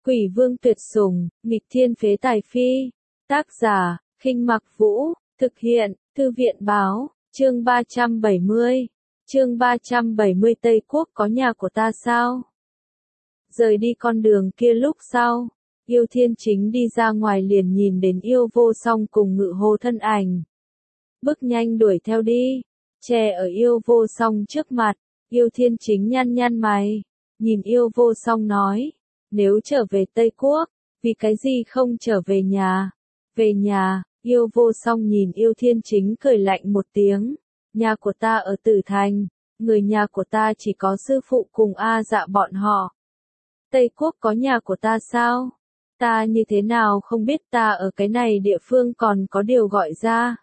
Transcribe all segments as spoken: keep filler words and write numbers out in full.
Quỷ vương tuyệt sủng, nghịch thiên phế tài phi. Tác giả, Khinh Mặc Vũ, thực hiện, Thư viện báo, chương ba trăm bảy mươi. Chương ba trăm bảy mươi Tây Quốc có nhà của ta sao? Rời đi con đường kia lúc sau, Yêu Thiên Chính đi ra ngoài liền nhìn đến Yêu Vô Song cùng Ngự Hồ thân ảnh. Bước nhanh đuổi theo đi, che ở Yêu Vô Song trước mặt, Yêu Thiên Chính nhăn nhăn mày, nhìn Yêu Vô Song nói, nếu trở về Tây Quốc, vì cái gì không trở về nhà? Về nhà, Yêu Vô Song nhìn Yêu Thiên Chính cười lạnh một tiếng, nhà của ta ở Tử Thành, người nhà của ta chỉ có sư phụ cùng A Dạ bọn họ. Tây Quốc có nhà của ta sao? Ta như thế nào không biết, ta ở cái này địa phương còn có điều gọi ra.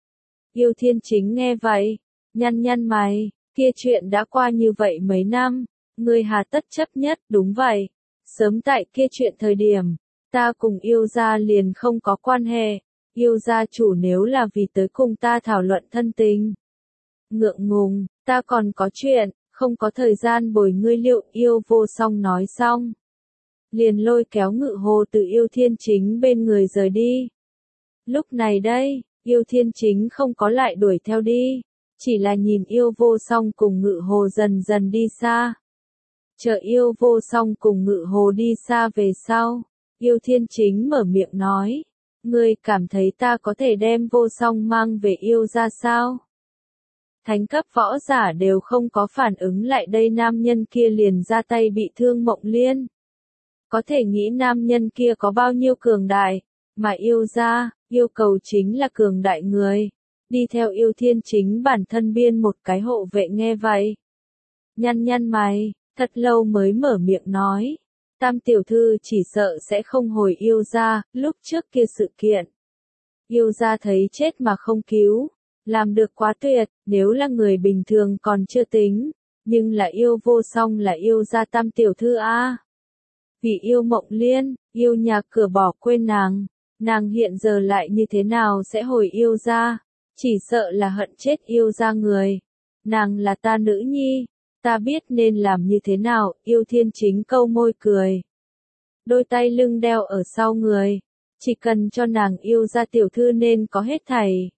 Yêu Thiên Chính nghe vậy, nhăn nhăn mày, kia chuyện đã qua như vậy mấy năm, ngươi hà tất chấp nhất? Đúng vậy, sớm tại kia chuyện thời điểm, ta cùng Yêu gia liền không có quan hệ, Yêu gia chủ nếu là vì tới cùng ta thảo luận thân tình. Ngượng ngùng, ta còn có chuyện, không có thời gian bồi ngươi liệu. Yêu Vô Song nói xong, liền lôi kéo Ngự Hồ từ Yêu Thiên Chính bên người rời đi. Lúc này đây, Yêu Thiên Chính không có lại đuổi theo đi, chỉ là nhìn Yêu Vô Song cùng Ngự Hồ dần dần đi xa. Chờ Yêu Vô Song cùng Ngự Hồ đi xa về sau, Yêu Thiên Chính mở miệng nói, ngươi cảm thấy ta có thể đem Vô Song mang về Yêu gia sao? Thánh cấp võ giả đều không có phản ứng lại đây, nam nhân kia liền ra tay bị thương Mộng Liên. Có thể nghĩ nam nhân kia có bao nhiêu cường đại, mà Yêu gia, yêu cầu chính là cường đại người. Đi theo Yêu Thiên Chính bản thân biên một cái hộ vệ nghe vậy. Nhăn nhăn mày, thật lâu mới mở miệng nói, Tam tiểu thư chỉ sợ sẽ không hồi Yêu gia, lúc trước kia sự kiện. Yêu gia thấy chết mà không cứu, làm được quá tuyệt, nếu là người bình thường còn chưa tính, nhưng là Yêu Vô Song là Yêu gia tam tiểu thư a. Vì yêu Mộng Liên, yêu nhà cửa bỏ quên nàng, nàng hiện giờ lại như thế nào sẽ hồi Yêu gia, chỉ sợ là hận chết Yêu gia người. Nàng là ta nữ nhi, ta biết nên làm như thế nào. Yêu Thiên Chính câu môi cười, đôi tay lưng đeo ở sau người, chỉ cần cho nàng Yêu gia tiểu thư nên có hết thảy.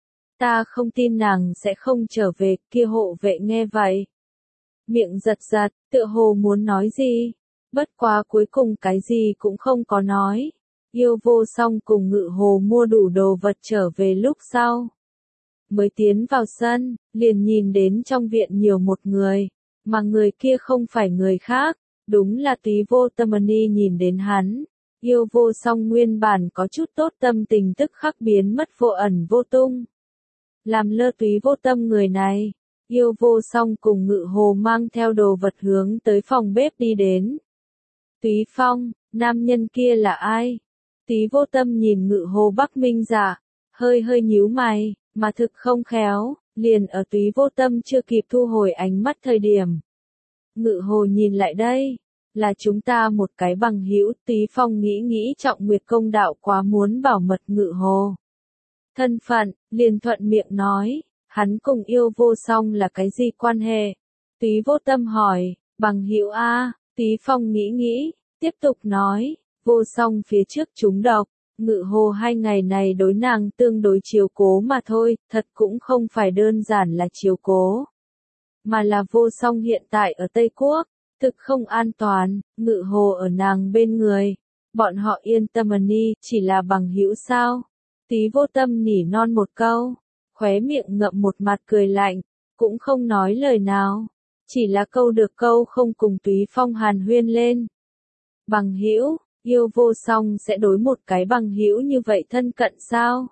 Ta không tin nàng sẽ không trở về. Kia hộ vệ nghe vậy, miệng giật giật, tựa hồ muốn nói gì, bất quá cuối cùng cái gì cũng không có nói. Yêu Vô Song cùng Ngự Hồ mua đủ đồ vật trở về lúc sau, mới tiến vào sân, liền nhìn đến trong viện nhiều một người, mà người kia không phải người khác, đúng là Túy Vô Tâm-ni. Nhìn đến hắn, Yêu Vô Song nguyên bản có chút tốt tâm tình tức khắc biến mất vô ẩn vô tung. Làm lơ Túy Vô Tâm người này, Yêu Vô Song cùng Ngự Hồ mang theo đồ vật hướng tới phòng bếp đi đến. Túy Phong, nam nhân kia là ai? Túy Vô Tâm nhìn Ngự Hồ Bắc Minh Dạ, hơi hơi nhíu mày, mà thực không khéo, liền ở Túy Vô Tâm chưa kịp thu hồi ánh mắt thời điểm. Ngự Hồ nhìn lại đây, là chúng ta một cái bằng hữu. Túy Phong nghĩ nghĩ Trọng Nguyệt công đạo quá muốn bảo mật Ngự Hồ thân phận, liền thuận miệng nói, hắn cùng Yêu Vô Song là cái gì quan hệ? Túy Vô Tâm hỏi, bằng hữu a. Túy Phong nghĩ nghĩ, tiếp tục nói, Vô Song phía trước trúng độc, Ngự Hồ hai ngày này đối nàng tương đối chiếu cố mà thôi, thật cũng không phải đơn giản là chiếu cố, mà là Vô Song hiện tại ở Tây Quốc, thực không an toàn, Ngự Hồ ở nàng bên người, bọn họ yên tâm đi. Chỉ là bằng hữu sao? Túy Vô Tâm nỉ non một câu, khóe miệng ngậm một mặt cười lạnh, cũng không nói lời nào, chỉ là câu được câu không cùng Túy Phong hàn huyên lên. Bằng hữu, Yêu Vô Song sẽ đối một cái bằng hữu như vậy thân cận sao?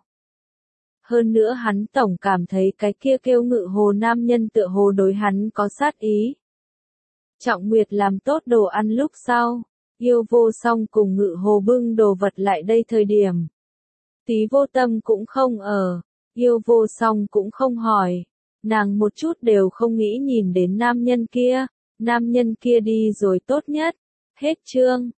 Hơn nữa hắn tổng cảm thấy cái kia kêu Ngự Hồ nam nhân tựa hồ đối hắn có sát ý. Trọng Nguyệt làm tốt đồ ăn lúc sau, Yêu Vô Song cùng Ngự Hồ bưng đồ vật lại đây thời điểm, Túy Vô Tâm cũng không ở, Yêu Vô Song cũng không hỏi, nàng một chút đều không nghĩ nhìn đến nam nhân kia, nam nhân kia đi rồi tốt nhất. Hết chương.